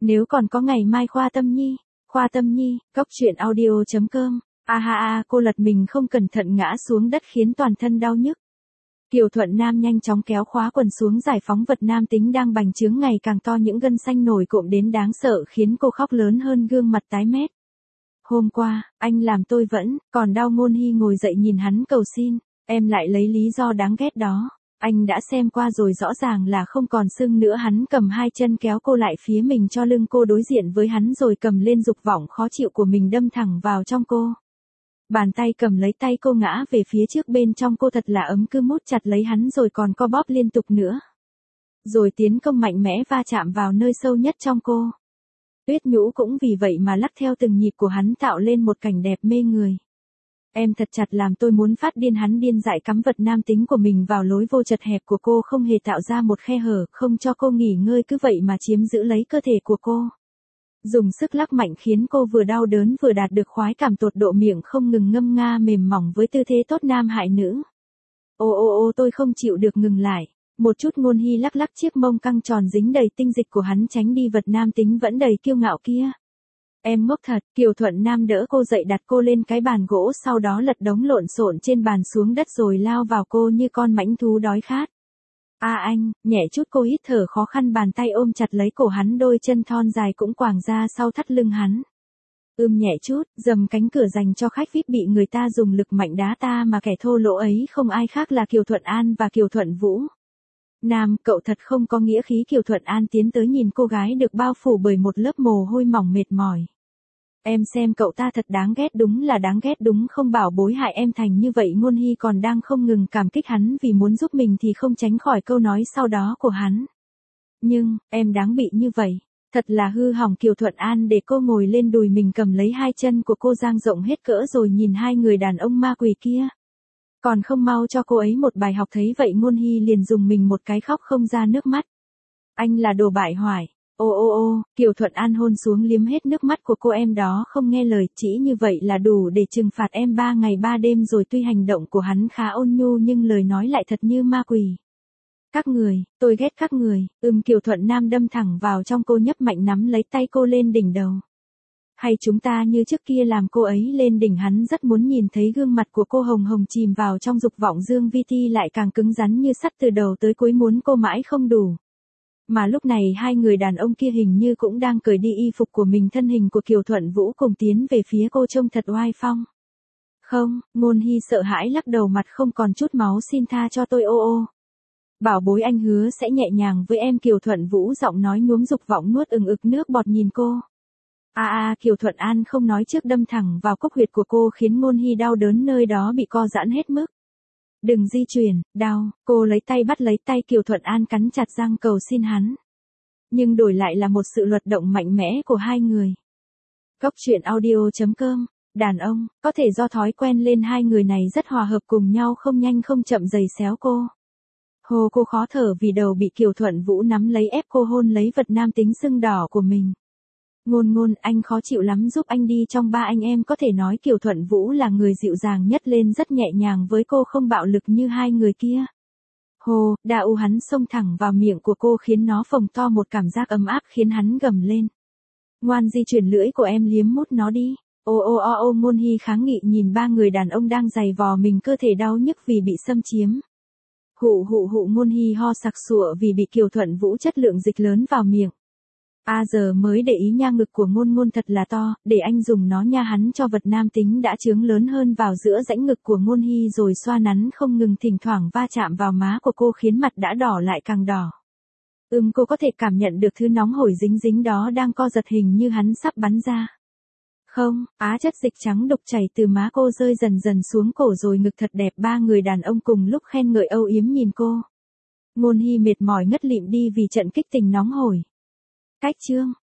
Nếu còn có ngày mai Khoa Tâm Nhi, cốc truyện audio.com. A ha a, cô lật mình không cẩn thận ngã xuống đất khiến toàn thân đau nhức. Kiều Thuận Nam nhanh chóng kéo khóa quần xuống giải phóng vật nam tính đang bành trướng ngày càng to, những gân xanh nổi cộm đến đáng sợ khiến cô khóc lớn hơn, gương mặt tái mét. Hôm qua, anh làm tôi vẫn còn đau. Ngôn Hy ngồi dậy nhìn hắn cầu xin, em lại lấy lý do đáng ghét đó. Anh đã xem qua rồi, rõ ràng là không còn sưng nữa. Hắn cầm hai chân kéo cô lại phía mình cho lưng cô đối diện với hắn rồi cầm lên dục vọng khó chịu của mình đâm thẳng vào trong cô. Bàn tay cầm lấy tay cô ngã về phía trước, bên trong cô thật là ấm, cứ mút chặt lấy hắn rồi còn co bóp liên tục nữa. Rồi tiến công mạnh mẽ va chạm vào nơi sâu nhất trong cô. Tuyết Nhũ cũng vì vậy mà lắc theo từng nhịp của hắn, tạo lên một cảnh đẹp mê người. Em thật chặt làm tôi muốn phát điên. Hắn điên dại cắm vật nam tính của mình vào lối vô chật hẹp của cô, không hề tạo ra một khe hở, không cho cô nghỉ ngơi, cứ vậy mà chiếm giữ lấy cơ thể của cô. Dùng sức lắc mạnh khiến cô vừa đau đớn vừa đạt được khoái cảm tột độ, miệng không ngừng ngâm nga mềm mỏng với tư thế tốt nam hại nữ. Ô tôi không chịu được, ngừng lại. Một chút. Ngôn Hy lắc lắc chiếc mông căng tròn dính đầy tinh dịch của hắn, tránh đi vật nam tính vẫn đầy kiêu ngạo kia. Em ngốc thật. Kiều Thuận Nam đỡ cô dậy, đặt cô lên cái bàn gỗ, sau đó lật đống lộn xộn trên bàn xuống đất rồi lao vào cô như con mãnh thú đói khát. Anh, nhẹ chút. Cô hít thở khó khăn, bàn tay ôm chặt lấy cổ hắn, đôi chân thon dài cũng quàng ra sau thắt lưng hắn. Nhẹ chút. Dầm cánh cửa dành cho khách VIP bị người ta dùng lực mạnh đá ta, mà kẻ thô lỗ ấy không ai khác là Kiều Thuận An và Kiều Thuận Vũ. Nam, cậu thật không có nghĩa khí. Kiều Thuận An tiến tới nhìn cô gái được bao phủ bởi một lớp mồ hôi mỏng mệt mỏi. Em xem cậu ta thật đáng ghét, đúng là đáng ghét đúng không, bảo bối hại em thành như vậy. Ngôn Hy còn đang không ngừng cảm kích hắn vì muốn giúp mình thì không tránh khỏi câu nói sau đó của hắn. Nhưng, em đáng bị như vậy. Thật là hư hỏng. Kiều Thuận An để cô ngồi lên đùi mình, cầm lấy hai chân của cô dang rộng hết cỡ rồi nhìn hai người đàn ông ma quỷ kia. Còn không mau cho cô ấy một bài học. Thấy vậy Ngôn Hy liền dùng mình một cái, khóc không ra nước mắt. Anh là đồ bại hoại. Ô, Kiều Thuận An hôn xuống liếm hết nước mắt của cô. Em đó không nghe lời, chỉ như vậy là đủ để trừng phạt em 3 ngày 3 đêm rồi. Tuy hành động của hắn khá ôn nhu nhưng lời nói lại thật như ma quỷ. Các người, tôi ghét các người. Kiều Thuận Nam đâm thẳng vào trong cô, nhấp mạnh nắm lấy tay cô lên đỉnh đầu. Hay chúng ta như trước kia làm cô ấy lên đỉnh. Hắn rất muốn nhìn thấy gương mặt của cô hồng hồng chìm vào trong dục vọng. Dương Vi Ti lại càng cứng rắn như sắt, từ đầu tới cuối muốn cô mãi không đủ. Mà lúc này hai người đàn ông kia hình như cũng đang cởi đi y phục của mình. Thân hình của Kiều Thuận Vũ cùng tiến về phía cô trông thật oai phong. Không. Ngôn Hy sợ hãi lắc đầu, mặt không còn chút máu. Xin tha cho tôi. Ô. Bảo bối, anh hứa sẽ nhẹ nhàng với em. Kiều Thuận Vũ giọng nói nhuốm dục vọng, nuốt ực nước bọt nhìn cô. Kiều Thuận An không nói trước đâm thẳng vào cốc huyệt của cô khiến Ngôn Hy đau đớn, nơi đó bị co giãn hết mức. Đừng di chuyển, đau. Cô lấy tay bắt lấy tay Kiều Thuận An, cắn chặt răng cầu xin hắn. Nhưng đổi lại là một sự luật động mạnh mẽ của hai người. Cốc truyện audio.com. Đàn ông, có thể do thói quen lên hai người này rất hòa hợp cùng nhau, không nhanh không chậm giày xéo cô. Cô khó thở vì đầu bị Kiều Thuận Vũ nắm lấy, ép cô hôn lấy vật nam tính sưng đỏ của mình. Ngôn, anh khó chịu lắm, giúp anh đi. Trong ba anh em có thể nói Kiều Thuận Vũ là người dịu dàng nhất, lên rất nhẹ nhàng với cô, không bạo lực như hai người kia. Hắn xông thẳng vào miệng của cô khiến nó phồng to, một cảm giác ấm áp khiến hắn gầm lên. Ngoan, di chuyển lưỡi của em, liếm mút nó đi. Ngôn Hy kháng nghị nhìn ba người đàn ông đang giày vò mình, cơ thể đau nhức vì bị xâm chiếm. Hụ. Ngôn Hy ho sặc sụa vì bị Kiều Thuận Vũ chất lượng dịch lớn vào miệng. Giờ mới để ý nha, ngực của Ngôn thật là to, để anh dùng nó nha. Hắn cho vật nam tính đã chướng lớn hơn vào giữa rãnh ngực của Ngôn Hy rồi xoa nắn không ngừng, thỉnh thoảng va chạm vào má của cô khiến mặt đã đỏ lại càng đỏ. Cô có thể cảm nhận được thứ nóng hổi dính dính đó đang co giật, hình như hắn sắp bắn ra. Không, chất dịch trắng đục chảy từ má cô rơi dần dần xuống cổ rồi ngực thật đẹp. Ba người đàn ông cùng lúc khen ngợi âu yếm nhìn cô. Ngôn Hy mệt mỏi ngất lịm đi vì trận kích tình nóng hổi. Cách chương